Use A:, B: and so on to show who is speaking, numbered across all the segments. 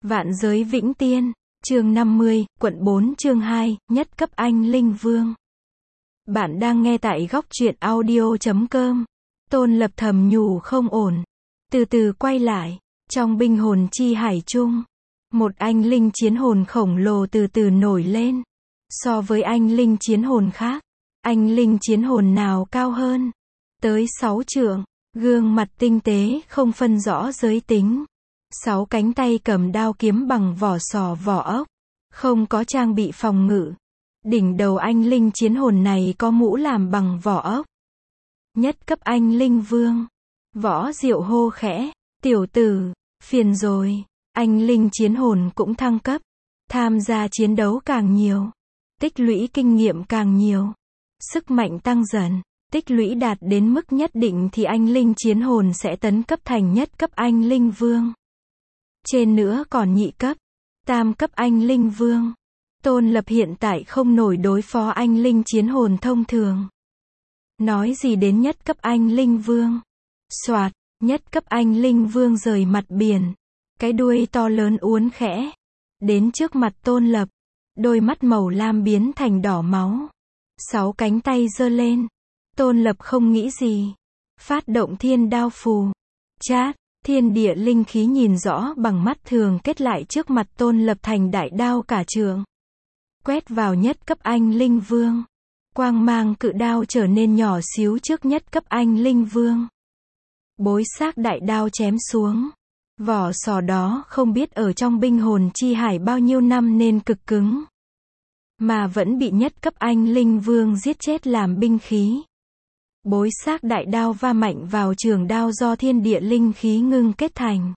A: Vạn giới vĩnh tiên, chương 50, quận 4 chương 2, nhất cấp anh linh vương. Bạn đang nghe tại góc truyện audio.com. Tôn Lập thầm nhủ không ổn. Từ từ quay lại, trong binh hồn chi hải chung, một anh linh chiến hồn khổng lồ từ từ nổi lên. So với anh linh chiến hồn khác, anh linh chiến hồn nào cao hơn? Tới 6 trượng, gương mặt tinh tế không phân rõ giới tính. 6 cánh tay cầm đao kiếm bằng vỏ sò vỏ ốc, không có trang bị phòng ngự. Đỉnh đầu anh linh chiến hồn này có mũ làm bằng vỏ ốc. Nhất cấp anh linh vương. Võ Diệu hô khẽ, tiểu tử, phiền rồi. Anh linh chiến hồn cũng thăng cấp, tham gia chiến đấu càng nhiều, tích lũy kinh nghiệm càng nhiều, sức mạnh tăng dần, tích lũy đạt đến mức nhất định thì anh linh chiến hồn sẽ tấn cấp thành nhất cấp anh linh vương. Trên nữa còn nhị cấp, tam cấp anh linh vương. Tôn Lập hiện tại không nổi đối phó anh linh chiến hồn thông thường. Nói gì đến nhất cấp anh linh vương. Soạt, nhất cấp anh linh vương rời mặt biển. Cái đuôi to lớn uốn khẽ. Đến trước mặt Tôn Lập. Đôi mắt màu lam biến thành đỏ máu. 6 cánh tay giơ lên. Tôn Lập không nghĩ gì. Phát động thiên đao phù. Chát. Thiên địa linh khí nhìn rõ bằng mắt thường kết lại trước mặt Tôn Lập thành đại đao cả trượng. Quét vào nhất cấp anh linh vương. Quang mang cự đao trở nên nhỏ xíu trước nhất cấp anh linh vương. Bối xác đại đao chém xuống. Vỏ sò đó không biết ở trong binh hồn chi hải bao nhiêu năm nên cực cứng. Mà vẫn bị nhất cấp anh linh vương giết chết làm binh khí. Bối xác đại đao va mạnh vào trường đao do thiên địa linh khí ngưng kết thành.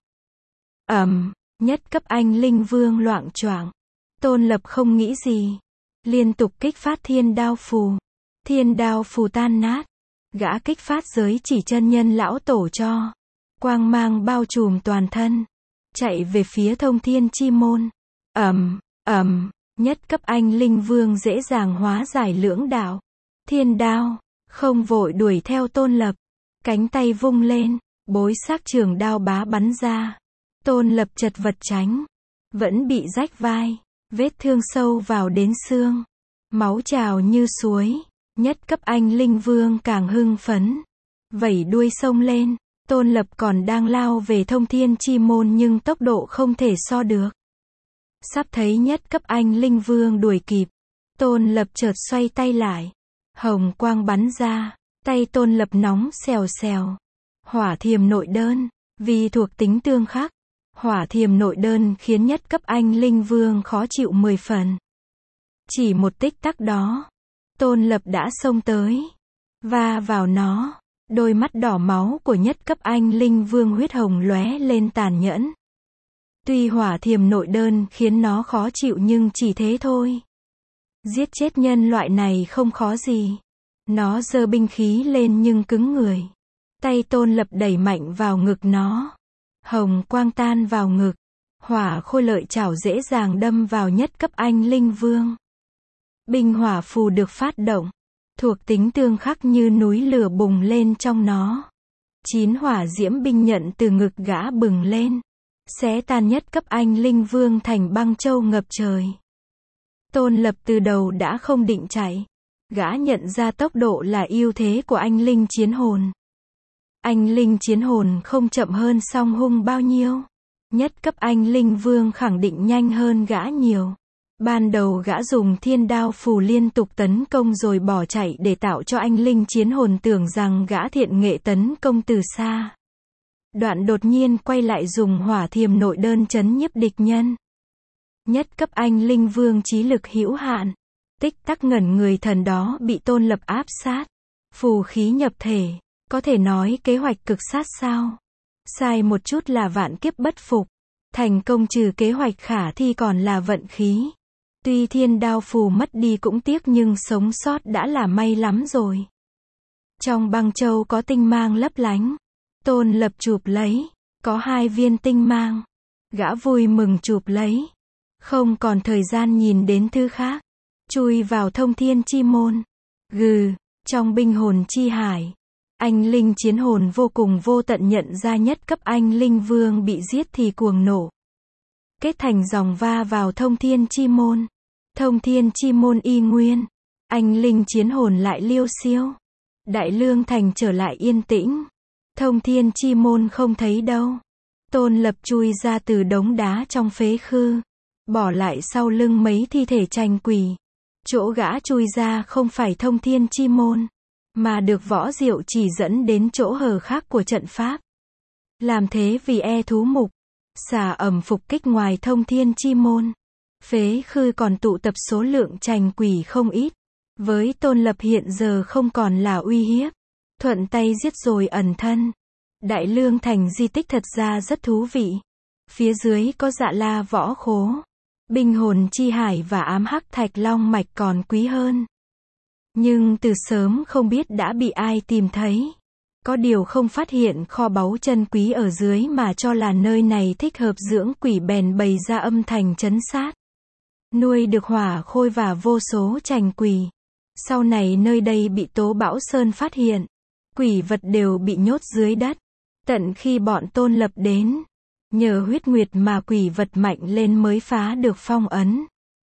A: Nhất cấp anh linh vương loạng choạng. Tôn Lập không nghĩ gì. Liên tục kích phát thiên đao phù. Thiên đao phù tan nát. Gã kích phát giới chỉ chân nhân lão tổ cho. Quang mang bao trùm toàn thân. Chạy về phía thông thiên chi môn. Nhất cấp anh linh vương dễ dàng hóa giải lưỡng đạo. Thiên đao. Không vội đuổi theo Tôn Lập. Cánh tay vung lên. Bối xác trường đao bá bắn ra. Tôn Lập chật vật tránh. Vẫn bị rách vai. Vết thương sâu vào đến xương. Máu trào như suối. Nhất cấp anh linh vương càng hưng phấn. Vẩy đuôi sông lên. Tôn Lập còn đang lao về thông thiên chi môn nhưng tốc độ không thể so được. Sắp thấy nhất cấp anh linh vương đuổi kịp. Tôn Lập chợt xoay tay lại. Hồng quang bắn ra. Tay Tôn Lập nóng xèo xèo. Hỏa thiềm nội đơn. Vì thuộc tính tương khắc. Hỏa thiềm nội đơn khiến nhất cấp anh linh vương khó chịu 10 phần. Chỉ một tích tắc đó. Tôn Lập đã xông tới. Va vào nó. Đôi mắt đỏ máu của nhất cấp anh linh vương huyết hồng lóe lên tàn nhẫn. Tuy hỏa thiềm nội đơn khiến nó khó chịu nhưng chỉ thế thôi. Giết chết nhân loại này không khó gì. Nó giơ binh khí lên nhưng cứng người. Tay Tôn Lập đẩy mạnh vào ngực nó. Hồng quang tan vào ngực. Hỏa khôi lợi chảo dễ dàng đâm vào nhất cấp anh linh vương. Binh hỏa phù được phát động. Thuộc tính tương khắc như núi lửa bùng lên trong nó. 9 hỏa diễm binh nhận từ ngực gã bừng lên. Xé tan nhất cấp anh linh vương thành băng châu ngập trời. Tôn Lập từ đầu đã không định chạy. Gã nhận ra tốc độ là ưu thế của anh linh chiến hồn. Anh linh chiến hồn không chậm hơn song hung bao nhiêu. Nhất cấp anh linh vương khẳng định nhanh hơn gã nhiều. Ban đầu gã dùng thiên đao phù liên tục tấn công rồi bỏ chạy để tạo cho anh linh chiến hồn tưởng rằng gã thiện nghệ tấn công từ xa. Đoạn đột nhiên quay lại dùng hỏa thiềm nội đơn chấn nhiếp địch nhân. Nhất cấp anh linh vương trí lực hữu hạn. Tích tắc ngẩn người thần đó bị Tôn Lập áp sát. Phù khí nhập thể. Có thể nói kế hoạch cực sát sao? Sai một chút là vạn kiếp bất phục. Thành công trừ kế hoạch khả thi còn là vận khí. Tuy thiên đao phù mất đi cũng tiếc nhưng sống sót đã là may lắm rồi. Trong băng châu có tinh mang lấp lánh. Tôn Lập chụp lấy. Có 2 viên tinh mang. Gã vui mừng chụp lấy. Không còn thời gian nhìn đến thứ khác. Chui vào thông thiên chi môn. Trong binh hồn chi hải. Anh linh chiến hồn vô cùng vô tận nhận ra nhất cấp anh linh vương bị giết thì cuồng nộ. kết thành dòng va vào thông thiên chi môn. Thông thiên chi môn y nguyên, anh linh chiến hồn lại liêu xiêu. Đại Lương thành trở lại yên tĩnh. Thông thiên chi môn không thấy đâu. Tôn Lập chui ra từ đống đá trong phế khư, bỏ lại sau lưng mấy thi thể tranh quỷ. Chỗ gã chui ra không phải thông thiên chi môn, mà được Võ Diệu chỉ dẫn đến chỗ hở khác của trận pháp. Làm thế vì e thú mục, xà ẩm phục kích ngoài thông thiên chi môn. Phế khư còn tụ tập số lượng tranh quỷ không ít. Với Tôn Lập hiện giờ không còn là uy hiếp. Thuận tay giết rồi ẩn thân. Đại Lương thành di tích thật ra rất thú vị. Phía dưới có Dạ La Võ Khố, Binh Hồn Chi Hải và Ám Hắc Thạch Long Mạch còn quý hơn. Nhưng từ sớm không biết đã bị ai tìm thấy. Có điều không phát hiện kho báu chân quý ở dưới mà cho là nơi này thích hợp dưỡng quỷ bèn bày ra âm thành trấn sát. Nuôi được hỏa khôi và vô số trành quỷ. Sau này nơi đây bị Tố Bão Sơn phát hiện. Quỷ vật đều bị nhốt dưới đất. Tận khi bọn Tôn Lập đến. Nhờ huyết nguyệt mà quỷ vật mạnh lên mới phá được phong ấn.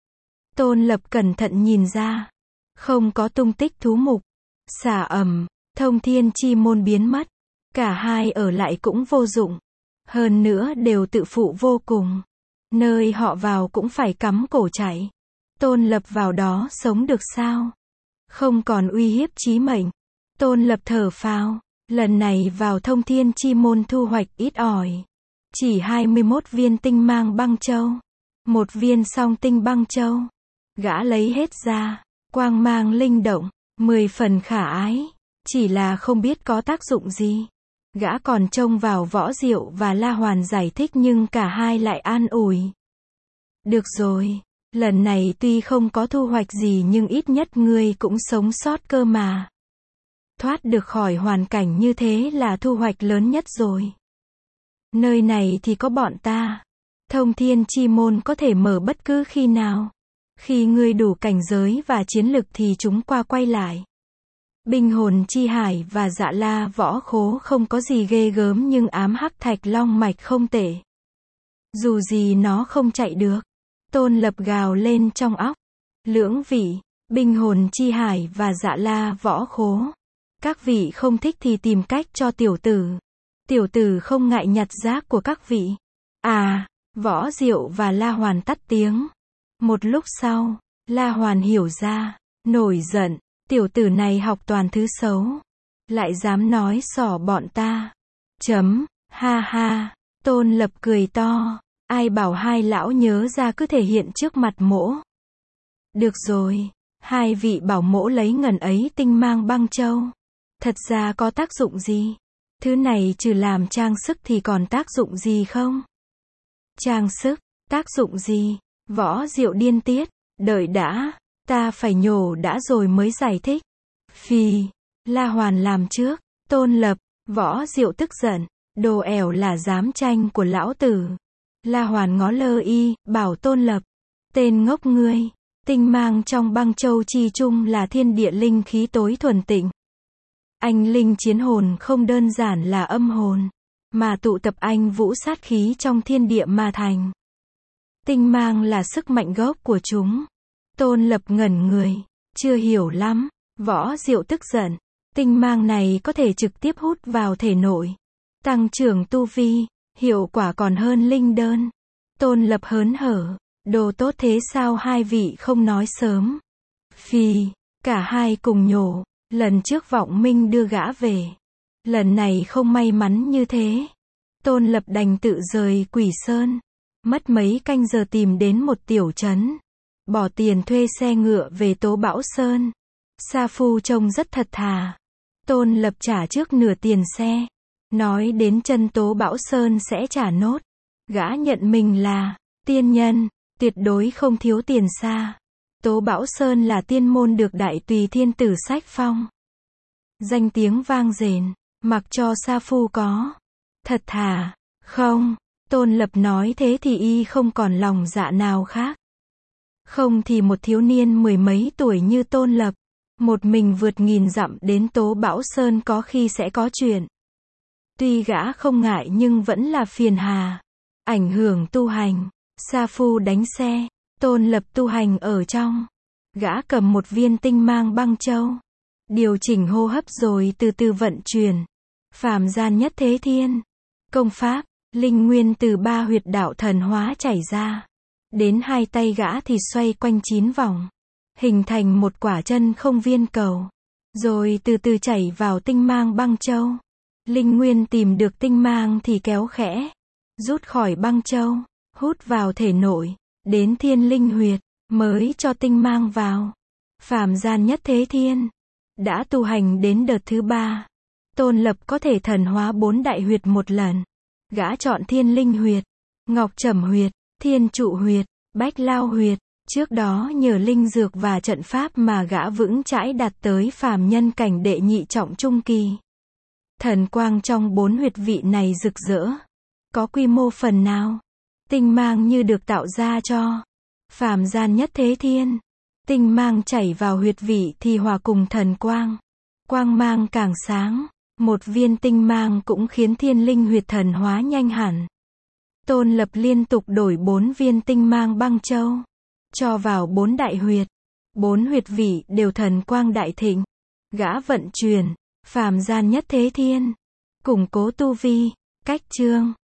A: Tôn Lập cẩn thận nhìn ra. Không có tung tích thú mục. Xà ẩm, thông thiên chi môn biến mất. Cả hai ở lại cũng vô dụng. Hơn nữa đều tự phụ vô cùng. Nơi họ vào cũng phải cắm cổ chạy. Tôn Lập vào đó sống được sao? Không còn uy hiếp chí mệnh. Tôn Lập thở phào. Lần này vào thông thiên chi môn thu hoạch ít ỏi. Chỉ 21 viên tinh mang băng châu. Một viên song tinh băng châu. Gã lấy hết ra. Quang mang linh động. 10 phần khả ái. Chỉ là không biết có tác dụng gì. Gã còn trông vào Võ Diệu và La Hoàn giải thích nhưng cả hai lại an ủi. Được rồi. Lần này tuy không có thu hoạch gì nhưng ít nhất ngươi cũng sống sót cơ mà. Thoát được khỏi hoàn cảnh như thế là thu hoạch lớn nhất rồi. Nơi này thì có bọn ta. Thông thiên chi môn có thể mở bất cứ khi nào. Khi ngươi đủ cảnh giới và chiến lực thì chúng qua quay lại. Binh Hồn Chi Hải và Dạ La Võ Khố không có gì ghê gớm nhưng Ám Hắc Thạch Long Mạch không tệ. Dù gì nó không chạy được. Tôn Lập gào lên trong óc. Lưỡng vị, Binh Hồn Chi Hải và Dạ La Võ Khố. Các vị không thích thì tìm cách cho tiểu tử. Tiểu tử không ngại nhặt rác của các vị. À, Võ Diệu và La Hoàn tắt tiếng. Một lúc sau, La Hoàn hiểu ra, nổi giận. Tiểu tử này học toàn thứ xấu. Lại dám nói xỏ bọn ta. Ha ha. Tôn Lập cười to. Ai bảo hai lão nhớ ra cứ thể hiện trước mặt mỗ. Được rồi. Hai vị bảo mỗ lấy ngần ấy tinh mang băng châu. Thật ra có tác dụng gì? Thứ này trừ làm trang sức thì còn tác dụng gì không? Trang sức, tác dụng gì? Võ Diệu điên tiết. Đợi đã. Ta phải nhổ đã rồi mới giải thích. Phì. La Hoàn làm trước. Tôn Lập. Võ Diệu tức giận. Đồ ẻo là dám tranh của lão tử. La Hoàn ngó lơ y, bảo Tôn Lập. Tên ngốc ngươi. Tinh mang trong băng châu chi chung là thiên địa linh khí tối thuần tịnh. Anh linh chiến hồn không đơn giản là âm hồn. Mà tụ tập anh vũ sát khí trong thiên địa mà thành. Tinh mang là sức mạnh gốc của chúng. Tôn Lập ngẩn người. Chưa hiểu lắm. Võ Diệu tức giận. Tinh mang này có thể trực tiếp hút vào thể nội. Tăng trưởng tu vi. Hiệu quả còn hơn linh đơn. Tôn Lập hớn hở. Đồ tốt thế sao hai vị không nói sớm. Phì. Cả hai cùng nhổ. Lần trước Vọng Minh đưa gã về. Lần này không may mắn như thế. Tôn Lập đành tự rời Quỷ Sơn. Mất mấy canh giờ tìm đến một tiểu trấn. Bỏ tiền thuê xe ngựa về Tố Bão Sơn. Sa Phu trông rất thật thà. Tôn Lập trả trước nửa tiền xe. Nói đến chân Tố Bão Sơn sẽ trả nốt. Gã nhận mình là tiên nhân, tuyệt đối không thiếu tiền xa. Tố Bão Sơn là tiên môn được Đại Tùy Thiên Tử sách phong. Danh tiếng vang dền, mặc cho Sa Phu có. Thật thà, không. Tôn Lập nói thế thì y không còn lòng dạ nào khác. Không thì một thiếu niên mười mấy tuổi như Tôn Lập. Một mình vượt nghìn dặm đến Tố Bão Sơn có khi sẽ có chuyện. Tuy gã không ngại nhưng vẫn là phiền hà. Ảnh hưởng tu hành. Sa phu đánh xe, Tôn Lập tu hành ở trong. Gã cầm một viên tinh mang băng châu, điều chỉnh hô hấp rồi từ từ vận chuyển. Phàm gian nhất thế thiên. Công pháp, linh nguyên từ 3 huyệt đạo thần hóa chảy ra. Đến 2 tay gã thì xoay quanh 9 vòng. Hình thành một quả chân không viên cầu. Rồi từ từ chảy vào tinh mang băng châu. Linh nguyên tìm được tinh mang thì kéo khẽ. Rút khỏi băng châu, hút vào thể nội. Đến thiên linh huyệt, mới cho tinh mang vào. Phàm gian nhất thế thiên. Đã tu hành đến đợt thứ 3. Tôn Lập có thể thần hóa 4 đại huyệt một lần. Gã chọn thiên linh huyệt, ngọc trầm huyệt, thiên trụ huyệt, bách lao huyệt. Trước đó nhờ linh dược và trận pháp mà gã vững chãi đạt tới phàm nhân cảnh đệ nhị trọng trung kỳ. Thần quang trong 4 huyệt vị này rực rỡ. Có quy mô phần nào. Tinh mang như được tạo ra cho. Phàm gian nhất thế thiên. Tinh mang chảy vào huyệt vị thì hòa cùng thần quang. Quang mang càng sáng. Một viên tinh mang cũng khiến thiên linh huyệt thần hóa nhanh hẳn. Tôn Lập liên tục đổi 4 viên tinh mang băng châu. Cho vào 4 đại huyệt. 4 huyệt vị đều thần quang đại thịnh. Gã vận chuyển. Phàm gian nhất thế thiên. Củng cố tu vi. Cách chương.